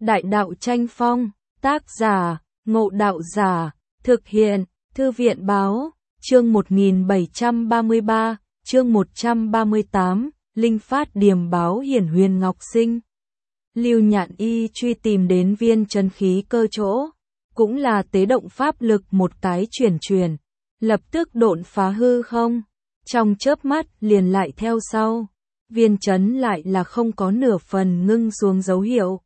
Đại đạo tranh phong, tác giả, Ngộ Đạo Giả, thực hiện, Thư viện báo, chương 1733, chương 138, Linh Phát Điềm báo Hiển Huyền Ngọc Sinh. Lưu Nhạn Y truy tìm đến viên chân khí cơ chỗ, cũng là tế động pháp lực một cái chuyển, lập tức độn phá hư không, trong chớp mắt liền lại theo sau. Viên chấn lại là không có nửa phần ngưng xuống dấu hiệu,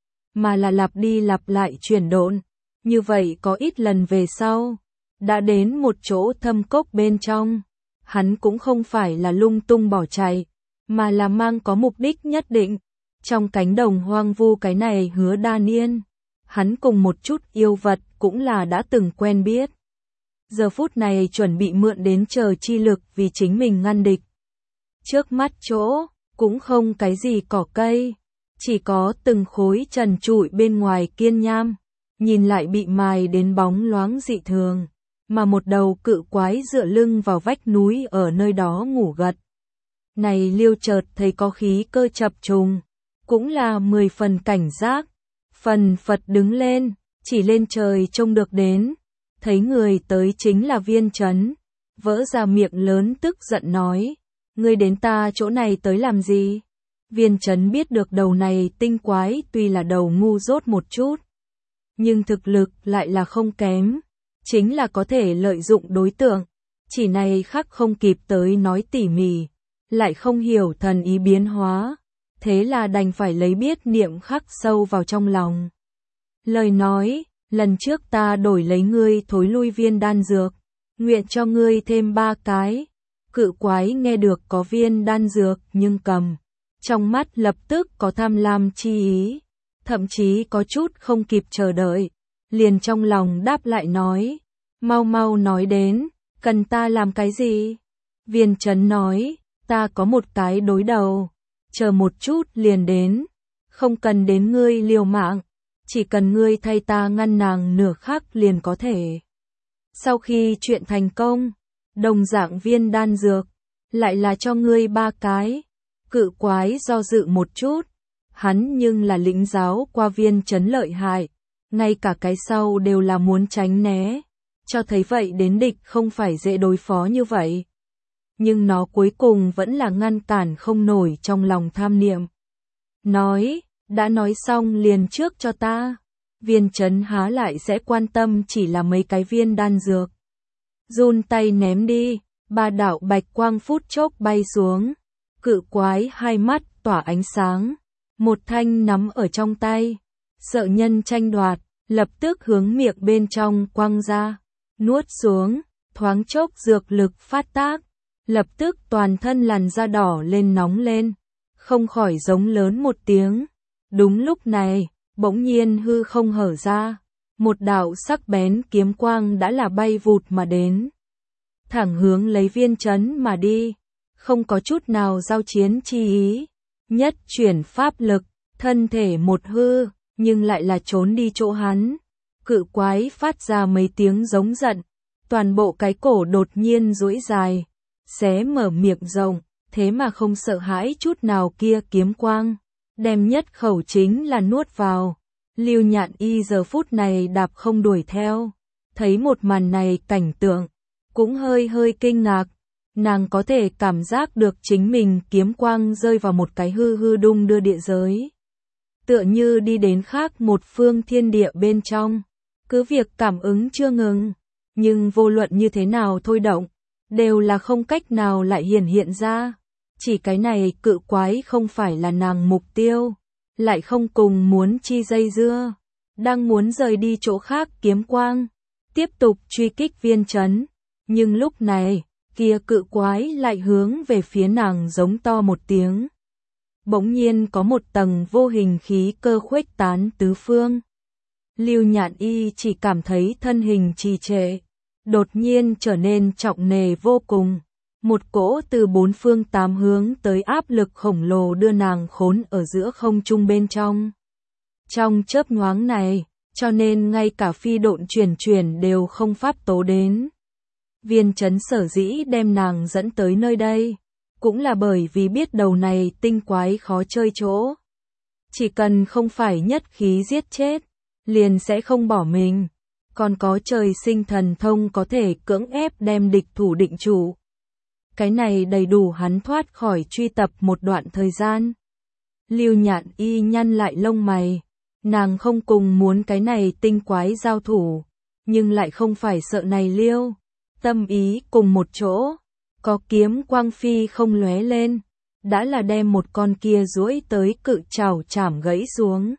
mà là lặp đi lặp lại chuyển độn. Như vậy có ít lần về sau, đã đến một chỗ thâm cốc bên trong, hắn cũng không phải là lung tung bỏ chạy, mà là mang có mục đích nhất định. Trong cánh đồng hoang vu cái này Hứa Đan Yên, hắn cùng một chút yêu vật cũng là đã từng quen biết. Giờ phút này chuẩn bị mượn đến chờ chi lực vì chính mình ngăn địch. Trước mắt chỗ, cũng không cái gì cỏ cây, chỉ có từng khối trần trụi bên ngoài kiên nham, nhìn lại bị mài đến bóng loáng dị thường, mà một đầu cự quái dựa lưng vào vách núi ở nơi đó ngủ gật. Này Liêu chợt thấy có khí cơ chập trùng, cũng là 10 phần cảnh giác, phần phật đứng lên, chỉ lên trời trông được đến, thấy người tới chính là Viên Chấn, vỡ ra miệng lớn tức giận nói, ngươi đến ta chỗ này tới làm gì? Viên Chấn biết được đầu này tinh quái tuy là đầu ngu dốt một chút, nhưng thực lực lại là không kém, chính là có thể lợi dụng đối tượng, chỉ này khắc không kịp tới nói tỉ mỉ, lại không hiểu thần ý biến hóa, thế là đành phải lấy biết niệm khắc sâu vào trong lòng. Lời nói, lần trước ta đổi lấy ngươi thối lui viên đan dược, nguyện cho ngươi thêm 3 cái. Cự quái nghe được có viên đan dược nhưng cầm, trong mắt lập tức có tham lam chi ý, thậm chí có chút không kịp chờ đợi, liền trong lòng đáp lại nói, mau mau nói đến, cần ta làm cái gì? Viên Chấn nói, ta có một cái đối đầu, chờ một chút liền đến, không cần đến ngươi liều mạng, chỉ cần ngươi thay ta ngăn nàng nửa khắc liền có thể. Sau khi chuyện thành công, đồng dạng viên đan dược, lại là cho ngươi 3 cái. Cự quái do dự một chút, hắn nhưng là lĩnh giáo qua Viên Chấn lợi hại, ngay cả cái sau đều là muốn tránh né, cho thấy vậy đến địch không phải dễ đối phó như vậy. Nhưng nó cuối cùng vẫn là ngăn cản không nổi trong lòng tham niệm. Nói, đã nói xong liền trước cho ta. Viên Chấn há lại sẽ quan tâm chỉ là mấy cái viên đan dược. Run tay ném đi, 3 đạo bạch quang phút chốc bay xuống. Cự quái hai mắt tỏa ánh sáng, một thanh nắm ở trong tay, sợ nhân tranh đoạt, lập tức hướng miệng bên trong quăng ra, nuốt xuống, thoáng chốc dược lực phát tác, lập tức toàn thân làn da đỏ lên nóng lên, không khỏi giống lớn một tiếng. Đúng lúc này, bỗng nhiên hư không hở ra, một đạo sắc bén kiếm quang đã là bay vụt mà đến, thẳng hướng lấy Viên Chấn mà đi, không có chút nào giao chiến chi ý, nhất chuyển pháp lực, thân thể một hư, nhưng lại là trốn đi chỗ hắn. Cự quái phát ra mấy tiếng giống giận, toàn bộ cái cổ đột nhiên duỗi dài, xé mở miệng rộng, thế mà không sợ hãi chút nào kia kiếm quang, đem nhất khẩu chính là nuốt vào. Lưu Nhạn Y giờ phút này đạp không đuổi theo, thấy một màn này cảnh tượng, cũng hơi kinh ngạc, nàng có thể cảm giác được chính mình kiếm quang rơi vào một cái hư đung đưa địa giới. Tựa như đi đến khác một phương thiên địa bên trong, cứ việc cảm ứng chưa ngừng, nhưng vô luận như thế nào thôi động, đều là không cách nào lại hiện ra. Chỉ cái này cự quái không phải là nàng mục tiêu, lại không cùng muốn chi dây dưa, đang muốn rời đi chỗ khác kiếm quang, tiếp tục truy kích Viên Chấn, nhưng lúc này, kia cự quái lại hướng về phía nàng giống to một tiếng. Bỗng nhiên có một tầng vô hình khí cơ khuếch tán tứ phương. Lưu Nhạn Y chỉ cảm thấy thân hình trì trệ, đột nhiên trở nên trọng nề vô cùng. Một cỗ từ 4 phương 8 hướng tới áp lực khổng lồ đưa nàng khốn ở giữa không trung bên trong. Trong chớp nhoáng này, cho nên ngay cả phi độn chuyển đều không pháp tố đến. Viên Chấn sở dĩ đem nàng dẫn tới nơi đây, cũng là bởi vì biết đầu này tinh quái khó chơi chỗ. Chỉ cần không phải nhất khí giết chết, liền sẽ không bỏ mình. Còn có trời sinh thần thông có thể cưỡng ép đem địch thủ định trụ. Cái này đầy đủ hắn thoát khỏi truy tập một đoạn thời gian. Lưu Nhạn Y nhăn lại lông mày. Nàng không cùng muốn cái này tinh quái giao thủ, nhưng lại không phải sợ này Liêu. Tâm ý cùng một chỗ, có kiếm quang phi không lóe lên, đã là đem một con kia duỗi tới cự trảo chảm gãy xuống.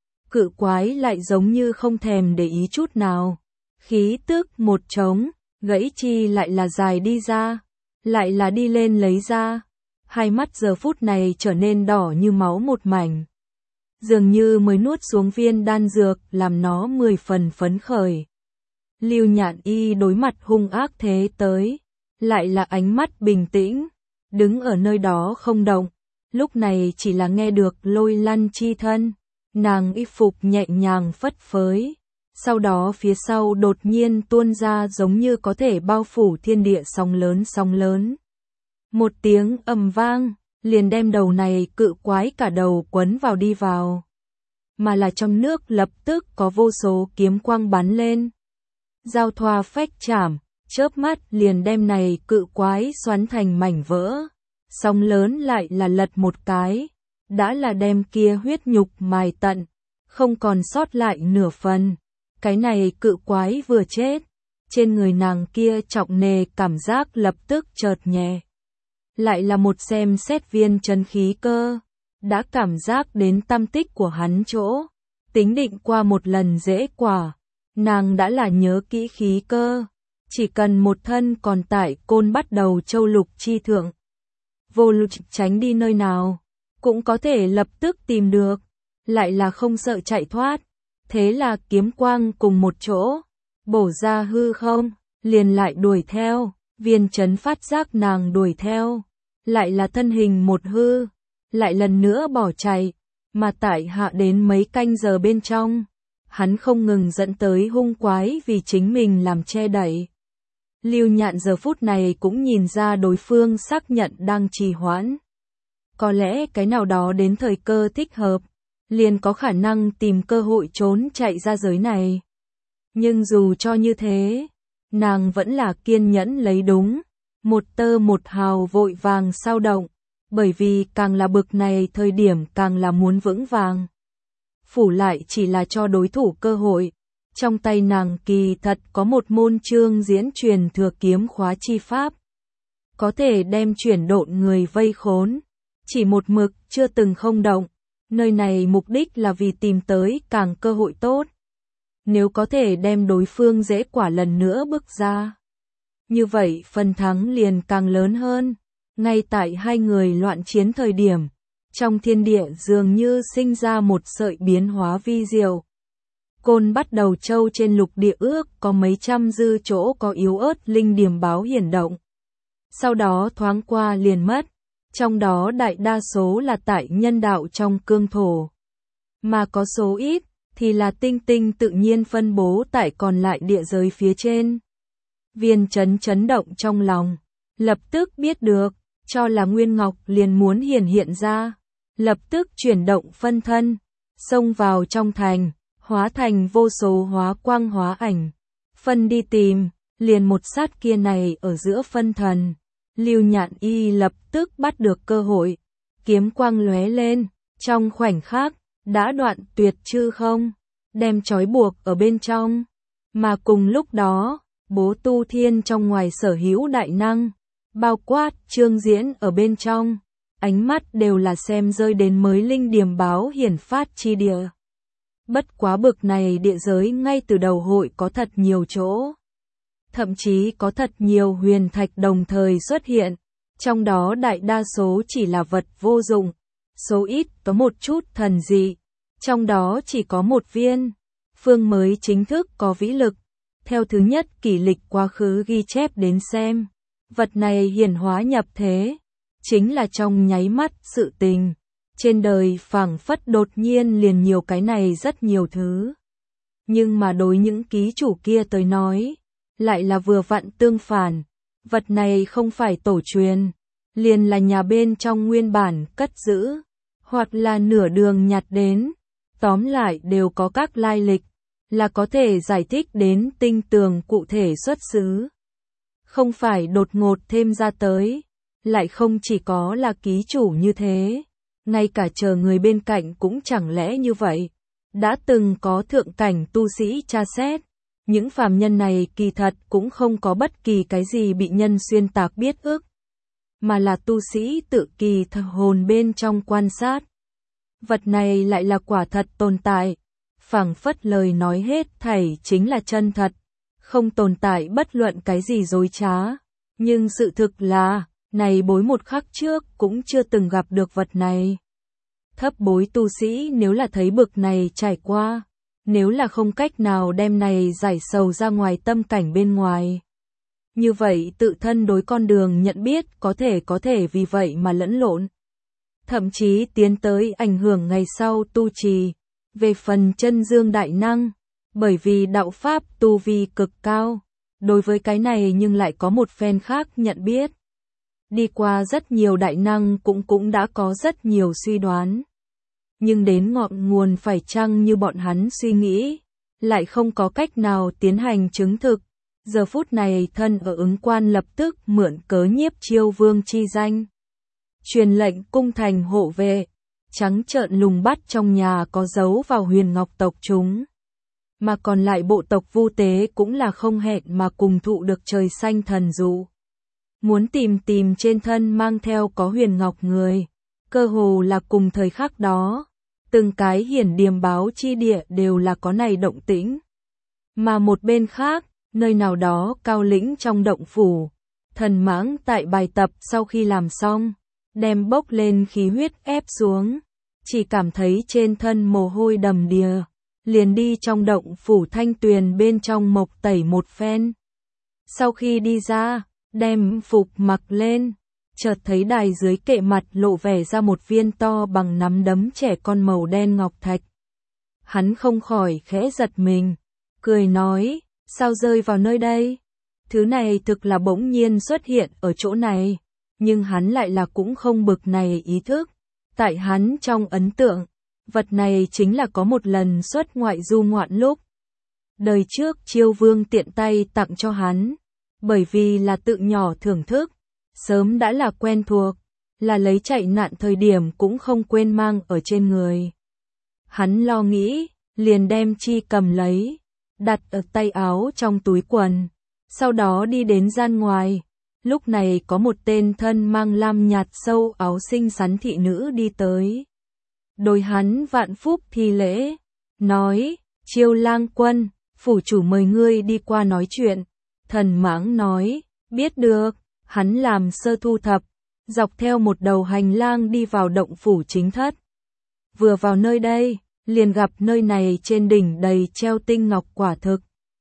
Cự quái lại giống như không thèm để ý chút nào. Khí tức một trống, gãy chi lại là dài đi ra, lại là đi lên lấy ra. Hai mắt giờ phút này trở nên đỏ như máu một mảnh. Dường như mới nuốt xuống viên đan dược làm nó 10 phần phấn khởi. Lưu Nhạn Y đối mặt hung ác thế tới, lại là ánh mắt bình tĩnh, đứng ở nơi đó không động. Lúc này chỉ là nghe được lôi lăn chi thân, nàng y phục nhẹ nhàng phất phới. Sau đó phía sau đột nhiên tuôn ra giống như có thể bao phủ thiên địa sóng lớn. Một tiếng ầm vang, liền đem đầu này cự quái cả đầu quấn vào đi vào. Mà là trong nước lập tức có vô số kiếm quang bắn lên. Giao thoa phách chảm, chớp mắt liền đem này cự quái xoắn thành mảnh vỡ. Sóng lớn lại là lật một cái, đã là đem kia huyết nhục mài tận, không còn sót lại nửa phần. Cái này cự quái vừa chết, trên người nàng kia trọng nề cảm giác lập tức chợt nhẹ. Lại là một xem xét viên chân khí cơ, đã cảm giác đến tâm tích của hắn chỗ, tính định qua một lần dễ quả, nàng đã là nhớ kỹ khí cơ, chỉ cần một thân còn tại Côn Bắt Đầu Châu Lục chi thượng. Vô luận tránh đi nơi nào, cũng có thể lập tức tìm được, lại là không sợ chạy thoát, thế là kiếm quang cùng một chỗ, bổ ra hư không, liền lại đuổi theo, viên chấn phát giác nàng đuổi theo. Lại là thân hình một hư, lại lần nữa bỏ chạy, mà tại hạ đến mấy canh giờ bên trong, hắn không ngừng dẫn tới hung quái vì chính mình làm che đậy. Lưu Nhạn giờ phút này cũng nhìn ra đối phương xác nhận đang trì hoãn. Có lẽ cái nào đó đến thời cơ thích hợp, liền có khả năng tìm cơ hội trốn chạy ra giới này. Nhưng dù cho như thế, nàng vẫn là kiên nhẫn lấy đúng. Một tơ một hào vội vàng sao động, bởi vì càng là bực này thời điểm càng là muốn vững vàng. Phủ lại chỉ là cho đối thủ cơ hội, trong tay nàng kỳ thật có một môn chương diễn truyền thừa kiếm khóa chi pháp. Có thể đem chuyển độn người vây khốn, chỉ một mực chưa từng không động, nơi này mục đích là vì tìm tới càng cơ hội tốt. Nếu có thể đem đối phương dễ quả lần nữa bước ra. Như vậy phần thắng liền càng lớn hơn. Ngay tại hai người loạn chiến thời điểm, trong thiên địa dường như sinh ra một sợi biến hóa vi diệu. Côn Bắt Đầu Châu trên lục địa ước có mấy trăm dư chỗ có yếu ớt linh điểm báo hiển động. Sau đó thoáng qua liền mất, trong đó đại đa số là tại nhân đạo trong cương thổ. Mà có số ít, thì là tinh tinh tự nhiên phân bố tại còn lại địa giới phía trên. Viên chấn chấn động trong lòng, lập tức biết được, cho là Nguyên Ngọc liền muốn hiện ra, lập tức chuyển động phân thân, xông vào trong thành, hóa thành vô số hóa quang hóa ảnh, phân đi tìm, liền một sát kia này ở giữa phân thần. Lưu Nhạn Y lập tức bắt được cơ hội, kiếm quang lóe lên, trong khoảnh khắc, đã đoạn tuyệt chư không, đem trói buộc ở bên trong, mà cùng lúc đó, Bố Tu Thiên trong ngoài sở hữu đại năng, bao quát Trương Diễn ở bên trong, ánh mắt đều là xem rơi đến mới linh điểm báo hiển phát chi địa. Bất quá bực này địa giới ngay từ đầu hội có thật nhiều chỗ. Thậm chí có thật nhiều huyền thạch đồng thời xuất hiện, trong đó đại đa số chỉ là vật vô dụng, số ít có một chút thần dị, trong đó chỉ có một viên, phương mới chính thức có vĩ lực. Theo thứ nhất kỷ lịch quá khứ ghi chép đến xem, vật này hiển hóa nhập thế, chính là trong nháy mắt sự tình. Trên đời phảng phất đột nhiên liền nhiều cái này rất nhiều thứ. Nhưng mà đối những ký chủ kia tới nói, lại là vừa vặn tương phản. Vật này không phải tổ truyền, liền là nhà bên trong nguyên bản cất giữ. hoặc là nửa đường nhặt đến, tóm lại đều có các lai lịch, là có thể giải thích đến tinh tường cụ thể xuất xứ. Không phải đột ngột thêm ra tới, lại không chỉ có là ký chủ như thế, ngay cả chờ người bên cạnh cũng chẳng lẽ như vậy. Đã từng có thượng cảnh tu sĩ tra xét, những phàm nhân này kỳ thật cũng không có bất kỳ cái gì bị nhân xuyên tạc biết ức, mà là tu sĩ tự kỳ thật hồn bên trong quan sát. Vật này lại là quả thật tồn tại, phảng phất lời nói hết thảy chính là chân thật, không tồn tại bất luận cái gì dối trá. Nhưng sự thực là, này bối một khắc trước cũng chưa từng gặp được vật này. Thấp bối tu sĩ nếu là thấy bực này trải qua, nếu là không cách nào đem này giải sầu ra ngoài tâm cảnh bên ngoài, như vậy tự thân đối con đường nhận biết có thể vì vậy mà lẫn lộn. Thậm chí tiến tới ảnh hưởng ngày sau tu trì. Về phần chân dương đại năng, bởi vì đạo pháp tu vi cực cao, đối với cái này nhưng lại có một phen khác nhận biết. Đi qua rất nhiều đại năng cũng đã có rất nhiều suy đoán. Nhưng đến ngọn nguồn phải chăng như bọn hắn suy nghĩ, lại không có cách nào tiến hành chứng thực. Giờ phút này thân ở ứng quan lập tức mượn cớ Nhiếp Chiêu Vương chi danh, truyền lệnh cung thành hộ vệ, trắng trợn lùng bắt trong nhà có dấu vào Huyền Ngọc tộc chúng. Mà còn lại bộ tộc Vu Tế cũng là không hẹn mà cùng thụ được trời xanh thần dụ. Muốn tìm trên thân mang theo có Huyền Ngọc người, cơ hồ là cùng thời khắc đó, từng cái hiển điềm báo chi địa đều là có này động tĩnh. Mà một bên khác, nơi nào đó cao lĩnh trong động phủ, Thần Mãng tại bài tập sau khi làm xong, đem bốc lên khí huyết ép xuống, chỉ cảm thấy trên thân mồ hôi đầm đìa, liền đi trong động phủ thanh tuyền bên trong mộc tẩy một phen. Sau khi đi ra, đem phục mặc lên, chợt thấy đài dưới kệ mặt lộ vẻ ra một viên to bằng nắm đấm trẻ con màu đen ngọc thạch. Hắn không khỏi khẽ giật mình, cười nói, sao rơi vào nơi đây? Thứ này thực là bỗng nhiên xuất hiện ở chỗ này, nhưng hắn lại là cũng không bực này ý thức. Tại hắn trong ấn tượng, vật này chính là có một lần xuất ngoại du ngoạn lúc. Đời trước Chiêu Vương tiện tay tặng cho hắn, bởi vì là tự nhỏ thưởng thức, sớm đã là quen thuộc, là lấy chạy nạn thời điểm cũng không quên mang ở trên người. Hắn lo nghĩ, liền đem chi cầm lấy, đặt ở tay áo trong túi quần, sau đó đi đến gian ngoài. Lúc này có một tên thân mang lam nhạt sâu áo xinh xắn thị nữ đi tới. Đối hắn vạn phúc thi lễ, nói, Chiêu lang quân, phủ chủ mời ngươi đi qua nói chuyện. Thần Mãng nói, biết được, hắn làm sơ thu thập, dọc theo một đầu hành lang đi vào động phủ chính thất. Vừa vào nơi đây, liền gặp nơi này trên đỉnh đầy treo tinh ngọc quả thực.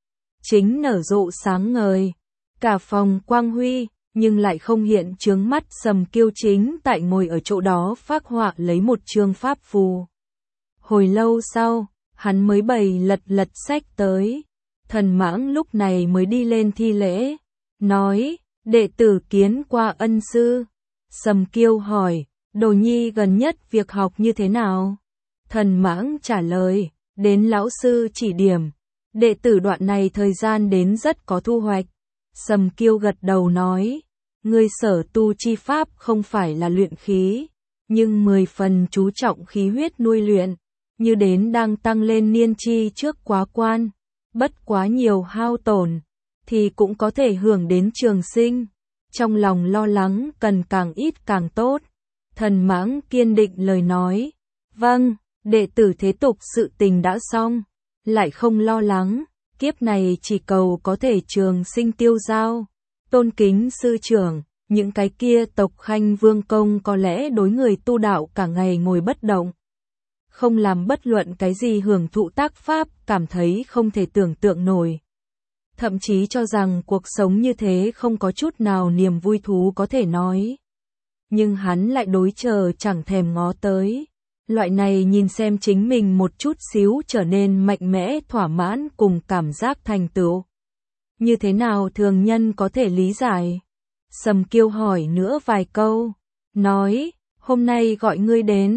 Chính nở rộ sáng ngời, cả phòng quang huy, nhưng lại không hiện chướng mắt. Sầm Kiêu chính tại ngồi ở chỗ đó phác họa lấy một chương pháp phù. Hồi lâu sau, hắn mới bày lật sách tới. Thần Mãng lúc này mới đi lên thi lễ, nói, đệ tử kiến qua ân sư. Sầm Kiêu hỏi, đồ nhi gần nhất việc học như thế nào? Thần Mãng trả lời, đến lão sư chỉ điểm, đệ tử đoạn này thời gian đến rất có thu hoạch. Sầm Kiêu gật đầu nói, ngươi sở tu chi pháp không phải là luyện khí, nhưng 10 phần chú trọng khí huyết nuôi luyện, như đến đang tăng lên niên chi trước quá quan, bất quá nhiều hao tổn, thì cũng có thể hưởng đến trường sinh. Trong lòng lo lắng cần càng ít càng tốt. Thần Mãng kiên định lời nói, vâng, đệ tử thế tục sự tình đã xong, lại không lo lắng, kiếp này chỉ cầu có thể trường sinh tiêu dao. Tôn kính sư trưởng, những cái kia tộc khanh vương công có lẽ đối người tu đạo cả ngày ngồi bất động, không làm bất luận cái gì hưởng thụ tác pháp, cảm thấy không thể tưởng tượng nổi. Thậm chí cho rằng cuộc sống như thế không có chút nào niềm vui thú có thể nói. Nhưng hắn lại đối chờ chẳng thèm ngó tới. Loại này nhìn xem chính mình một chút xíu trở nên mạnh mẽ thỏa mãn cùng cảm giác thành tựu. Như thế nào thường nhân có thể lý giải? Sầm Kiêu hỏi nữa vài câu, nói, hôm nay gọi ngươi đến,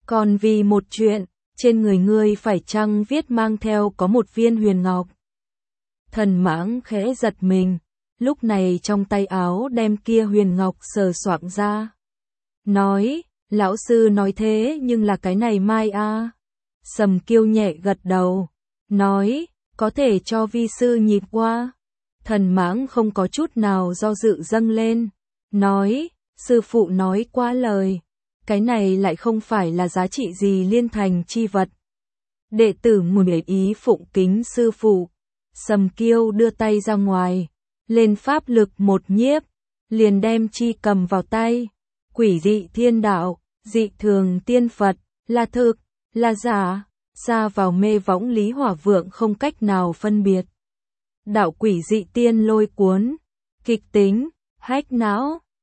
Còn vì một chuyện, trên người ngươi phải chăng viết mang theo có một viên huyền ngọc? Thần Mãng khẽ giật mình, lúc này trong tay áo đem kia huyền ngọc sờ soạng ra. Nói, lão sư nói thế nhưng là cái này mai a. Sầm Kiêu nhẹ gật đầu, nói, có thể cho vi sư nhìn qua. Thần Mãng không có chút nào do dự dâng lên, nói, sư phụ nói quá lời, cái này lại không phải là giá trị gì liên thành chi vật. Đệ tử muốn để ý phụng kính sư phụ. Sầm Kiêu đưa tay ra ngoài, lên pháp lực một nhiếp, liền đem chi cầm vào tay. Quỷ dị thiên đạo, dị thường tiên Phật, là thực, là giả, xa vào mê võng Lý Hỏa Vượng không cách nào phân biệt. Đạo quỷ dị tiên lôi cuốn, kịch tính, hách não.